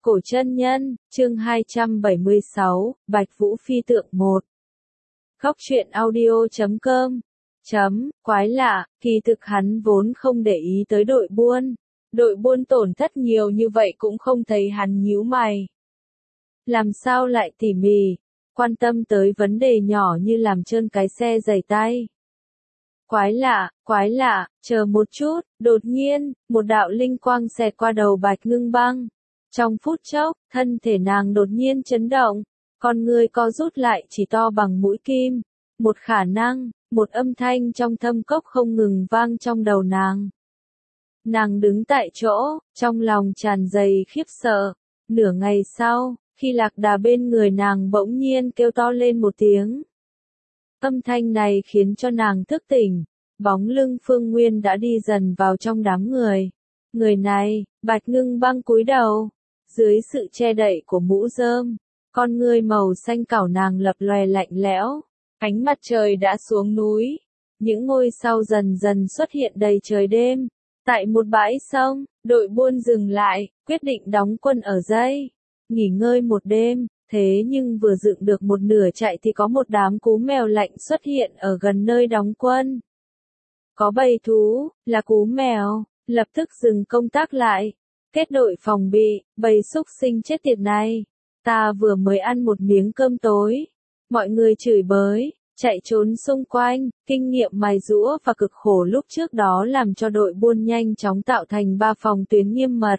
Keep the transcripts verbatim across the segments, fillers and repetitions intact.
Cổ chân nhân, chương hai trăm bảy mươi sáu, Bạch Vũ phi tượng một. Góc truyện audio chấm com. Chấm, quái lạ, kỳ thực hắn vốn không để ý tới đội buôn. Đội buôn tổn thất nhiều như vậy cũng không thấy hắn nhíu mày. Làm sao lại tỉ mỉ, quan tâm tới vấn đề nhỏ như làm trơn cái xe giày tay. Quái lạ, quái lạ, chờ một chút, đột nhiên, một đạo linh quang xẹt qua đầu Bạch Ngưng Băng. Trong phút chốc, thân thể nàng đột nhiên chấn động, con người co rút lại chỉ to bằng mũi kim. Một khả năng, một âm thanh trong thâm cốc không ngừng vang trong đầu nàng. Nàng đứng tại chỗ, trong lòng tràn đầy khiếp sợ. Nửa ngày sau, khi Lạc Đà bên người nàng bỗng nhiên kêu to lên một tiếng. Âm thanh này khiến cho nàng thức tỉnh, bóng lưng Phương Nguyên đã đi dần vào trong đám người. Người này, Bạch Ngưng Băng cúi đầu, dưới sự che đậy của mũ rơm, con ngươi màu xanh cảo nàng lập lòe lạnh lẽo. Ánh mặt trời đã xuống núi, những ngôi sao dần dần xuất hiện đầy trời đêm. Tại một bãi sông, đội buôn dừng lại, quyết định đóng quân ở đây, nghỉ ngơi một đêm. Thế nhưng vừa dựng được một nửa chạy thì có một đám cú mèo lạnh xuất hiện ở gần nơi đóng quân. Có bầy thú, là cú mèo, lập tức dừng công tác lại. Kết đội phòng bị, bầy súc sinh chết tiệt này. Ta vừa mới ăn một miếng cơm tối. Mọi người chửi bới, chạy trốn xung quanh, kinh nghiệm mài giũa và cực khổ lúc trước đó làm cho đội buôn nhanh chóng tạo thành ba phòng tuyến nghiêm mật.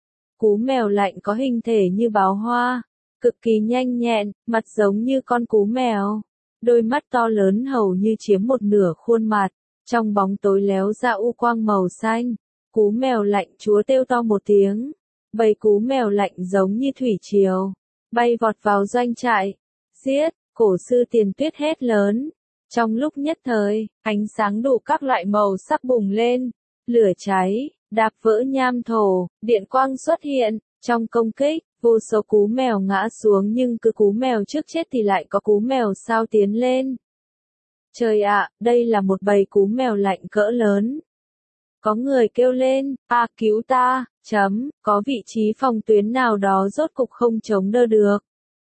Cú mèo lạnh có hình thể như báo hoa, cực kỳ nhanh nhẹn, mặt giống như con cú mèo. Đôi mắt to lớn hầu như chiếm một nửa khuôn mặt, trong bóng tối léo ra u quang màu xanh. Cú mèo lạnh chúa kêu to một tiếng, bầy cú mèo lạnh giống như thủy triều, bay vọt vào doanh trại. Giết, cổ sư Tiền Tuyết hét lớn. Trong lúc nhất thời, ánh sáng đủ các loại màu sắc bùng lên, lửa cháy, đạp vỡ nham thổ, điện quang xuất hiện. Trong công kích, vô số cú mèo ngã xuống nhưng cứ cú mèo trước chết thì lại có cú mèo sau tiến lên. Trời ạ, đây là một bầy cú mèo lạnh cỡ lớn. Có người kêu lên, a cứu ta, chấm, có vị trí phòng tuyến nào đó rốt cục không chống đỡ được.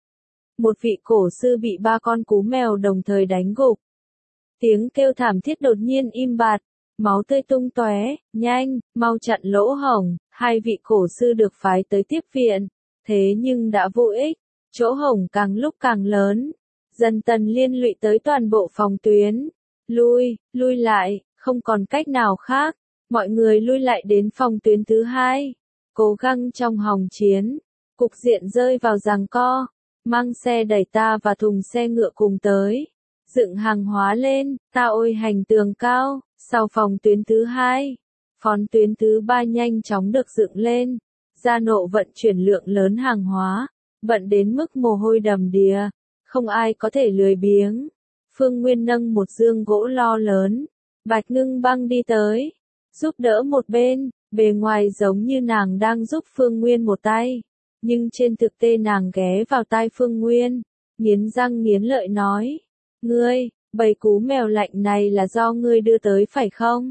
Một vị cổ sư bị ba con cú mèo đồng thời đánh gục. Tiếng kêu thảm thiết đột nhiên im bặt, máu tươi tung tóe, nhanh, mau chặn lỗ hổng. Hai vị cổ sư được phái tới tiếp viện, thế nhưng đã vô ích, chỗ hổng càng lúc càng lớn, dần dần liên lụy tới toàn bộ phòng tuyến. Lui, lui lại, không còn cách nào khác, mọi người lui lại đến phòng tuyến thứ hai, cố gắng trong hòng chiến, cục diện rơi vào giằng co, mang xe đẩy ta và thùng xe ngựa cùng tới, dựng hàng hóa lên, ta ôi hành tường cao, sau phòng tuyến thứ hai. Phòng tuyến thứ ba nhanh chóng được dựng lên, gia nộ vận chuyển lượng lớn hàng hóa, bận đến mức mồ hôi đầm đìa, không ai có thể lười biếng. Phương Nguyên nâng một dương gỗ lo lớn, Bạch Ngưng Băng đi tới, giúp đỡ một bên, bề ngoài giống như nàng đang giúp Phương Nguyên một tay, nhưng trên thực tế nàng ghé vào tai Phương Nguyên, nghiến răng nghiến lợi nói, ngươi, bầy cú mèo lạnh này là do ngươi đưa tới phải không?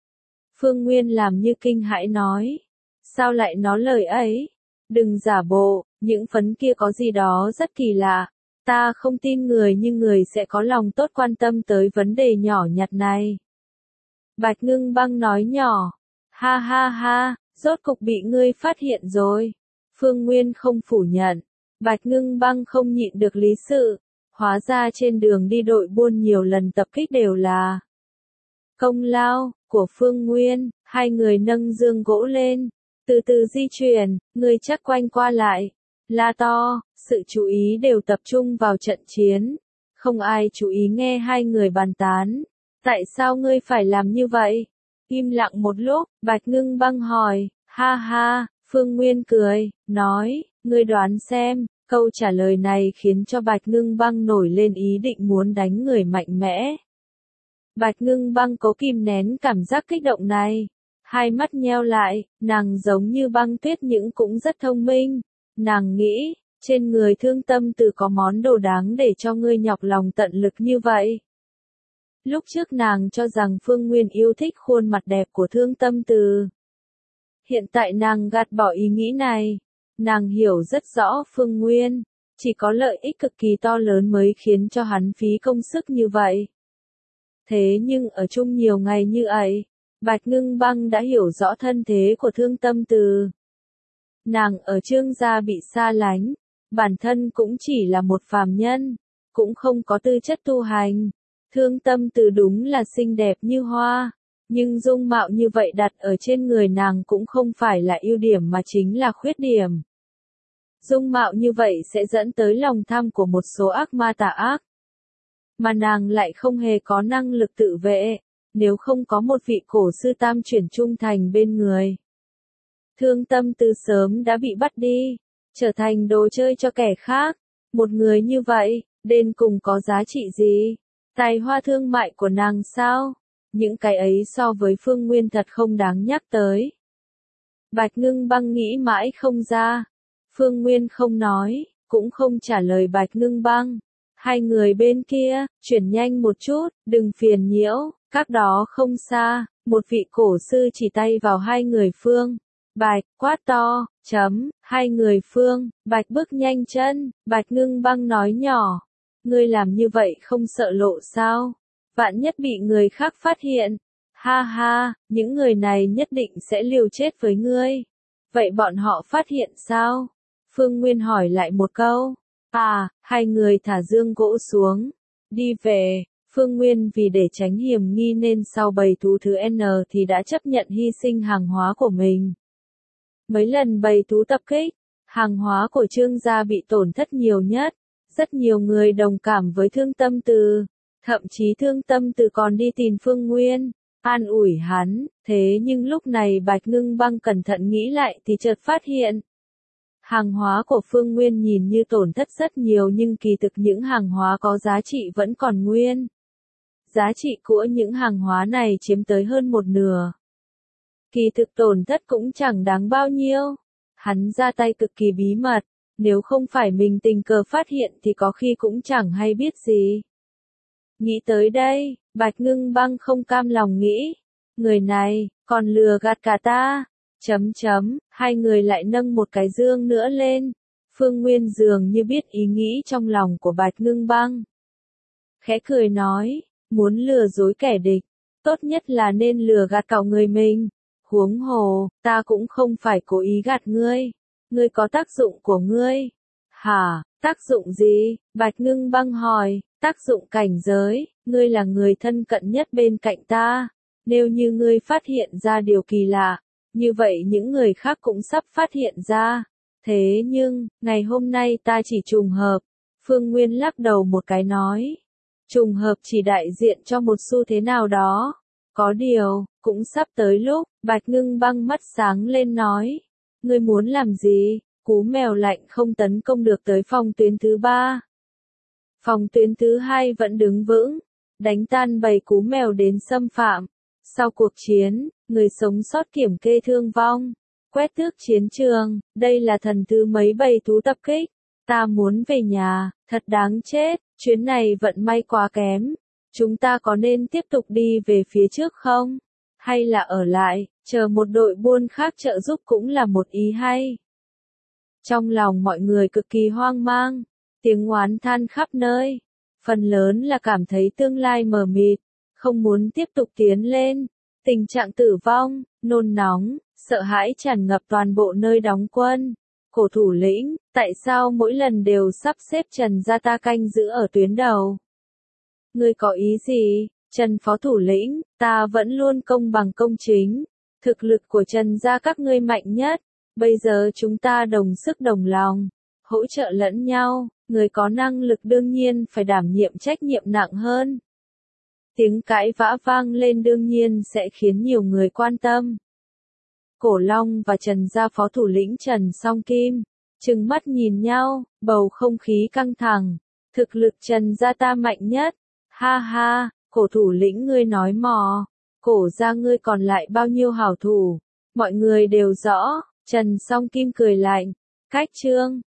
Phương Nguyên làm như kinh hãi nói. Sao lại nói lời ấy? Đừng giả bộ, những phấn kia có gì đó rất kỳ lạ. Ta không tin người như người sẽ có lòng tốt quan tâm tới vấn đề nhỏ nhặt này. Bạch Ngưng Băng nói nhỏ. Ha ha ha, rốt cục bị ngươi phát hiện rồi. Phương Nguyên không phủ nhận. Bạch Ngưng Băng không nhịn được lý sự. Hóa ra trên đường đi đội buôn nhiều lần tập kích đều là công lao của Phương Nguyên. Hai người nâng dương gỗ lên, từ từ di chuyển, người chắc quanh qua lại, la to, sự chú ý đều tập trung vào trận chiến, không ai chú ý nghe hai người bàn tán. Tại sao ngươi phải làm như vậy? Im lặng một lúc, Bạch Ngưng Băng hỏi. Ha ha, Phương Nguyên cười, nói, ngươi đoán xem. Câu trả lời này khiến cho Bạch Ngưng Băng nổi lên ý định muốn đánh người mạnh mẽ. Bạch Ngưng Băng cố kìm nén cảm giác kích động này. Hai mắt nheo lại, nàng giống như băng tuyết nhưng cũng rất thông minh. Nàng nghĩ, trên người Thương Tâm Từ có món đồ đáng để cho ngươi nhọc lòng tận lực như vậy. Lúc trước nàng cho rằng Phương Nguyên yêu thích khuôn mặt đẹp của Thương Tâm Từ. Hiện tại nàng gạt bỏ ý nghĩ này. Nàng hiểu rất rõ Phương Nguyên, chỉ có lợi ích cực kỳ to lớn mới khiến cho hắn phí công sức như vậy. Thế nhưng ở chung nhiều ngày như ấy, Bạch Ngưng Băng đã hiểu rõ thân thế của Thương Tâm Từ. Nàng ở Trương gia bị xa lánh, bản thân cũng chỉ là một phàm nhân, cũng không có tư chất tu hành. Thương Tâm Từ đúng là xinh đẹp như hoa, nhưng dung mạo như vậy đặt ở trên người nàng cũng không phải là ưu điểm mà chính là khuyết điểm. Dung mạo như vậy sẽ dẫn tới lòng tham của một số ác ma tà ác. Mà nàng lại không hề có năng lực tự vệ, nếu không có một vị cổ sư tam chuyển trung thành bên người. Thương Tâm Từ sớm đã bị bắt đi, trở thành đồ chơi cho kẻ khác. Một người như vậy, đến cùng có giá trị gì? Tài hoa thương mại của nàng sao? Những cái ấy so với Phương Nguyên thật không đáng nhắc tới. Bạch Ngưng Băng nghĩ mãi không ra. Phương Nguyên không nói, cũng không trả lời Bạch Ngưng Băng. Hai người bên kia, chuyển nhanh một chút, đừng phiền nhiễu, các đó không xa, một vị cổ sư chỉ tay vào hai người Phương. Bạch, quát to, chấm, hai người Phương, Bạch bước nhanh chân, Bạch Ngưng Băng nói nhỏ. Ngươi làm như vậy không sợ lộ sao? Vạn nhất bị người khác phát hiện. Ha ha, những người này nhất định sẽ liều chết với ngươi. Vậy bọn họ phát hiện sao? Phương Nguyên hỏi lại một câu. À, hai người thả dương gỗ xuống. Đi về, Phương Nguyên vì để tránh hiểm nghi nên sau bầy thú thứ N thì đã chấp nhận hy sinh hàng hóa của mình. Mấy lần bầy thú tập kích, hàng hóa của Trương gia bị tổn thất nhiều nhất. Rất nhiều người đồng cảm với Thương Tâm Từ. Thậm chí Thương Tâm Từ còn đi tìm Phương Nguyên, an ủi hắn. Thế nhưng lúc này Bạch Ngưng Băng cẩn thận nghĩ lại thì chợt phát hiện. Hàng hóa của Phương Nguyên nhìn như tổn thất rất nhiều nhưng kỳ thực những hàng hóa có giá trị vẫn còn nguyên. Giá trị của những hàng hóa này chiếm tới hơn một nửa. Kỳ thực tổn thất cũng chẳng đáng bao nhiêu. Hắn ra tay cực kỳ bí mật, nếu không phải mình tình cờ phát hiện thì có khi cũng chẳng hay biết gì. Nghĩ tới đây, Bạch Ngưng Băng không cam lòng nghĩ. Người này, còn lừa gạt cả ta. Chấm chấm, hai người lại nâng một cái dương nữa lên. Phương Nguyên dường như biết ý nghĩ trong lòng của Bạch Ngưng Băng. Khẽ cười nói, muốn lừa dối kẻ địch, tốt nhất là nên lừa gạt cậu người mình. Huống hồ, ta cũng không phải cố ý gạt ngươi. Ngươi có tác dụng của ngươi. Hả, tác dụng gì? Bạch Ngưng Băng hỏi, tác dụng cảnh giới, ngươi là người thân cận nhất bên cạnh ta. Nếu như ngươi phát hiện ra điều kỳ lạ, như vậy những người khác cũng sắp phát hiện ra. Thế nhưng, ngày hôm nay ta chỉ trùng hợp. Phương Nguyên lắc đầu một cái nói. Trùng hợp chỉ đại diện cho một xu thế nào đó. Có điều, cũng sắp tới lúc, Bạch Ngưng Băng mắt sáng lên nói. Ngươi muốn làm gì? Cú mèo lạnh không tấn công được tới phòng tuyến thứ ba. Phòng tuyến thứ hai vẫn đứng vững, đánh tan bầy cú mèo đến xâm phạm. Sau cuộc chiến, người sống sót kiểm kê thương vong, quét tước chiến trường, đây là thần thứ mấy bầy thú tập kích. Ta muốn về nhà, thật đáng chết, chuyến này vận may quá kém. Chúng ta có nên tiếp tục đi về phía trước không? Hay là ở lại, chờ một đội buôn khác trợ giúp cũng là một ý hay. Trong lòng mọi người cực kỳ hoang mang, tiếng oán than khắp nơi. Phần lớn là cảm thấy tương lai mờ mịt, không muốn tiếp tục tiến lên. Tình trạng tử vong, nôn nóng, sợ hãi tràn ngập toàn bộ nơi đóng quân. Cổ thủ lĩnh, tại sao mỗi lần đều sắp xếp Trần gia ta canh giữ ở tuyến đầu? Ngươi có ý gì, Trần phó thủ lĩnh, ta vẫn luôn công bằng công chính. Thực lực của Trần gia các ngươi mạnh nhất. Bây giờ chúng ta đồng sức đồng lòng, hỗ trợ lẫn nhau, người có năng lực đương nhiên phải đảm nhiệm trách nhiệm nặng hơn. Tiếng cãi vã vang lên đương nhiên sẽ khiến nhiều người quan tâm. Cổ Long và Trần gia phó thủ lĩnh Trần Song Kim, trừng mắt nhìn nhau, bầu không khí căng thẳng. Thực lực Trần gia ta mạnh nhất. Ha ha, cổ thủ lĩnh ngươi nói mò. Cổ gia ngươi còn lại bao nhiêu hảo thủ. Mọi người đều rõ. Trần Song Kim cười lạnh. Cách chương.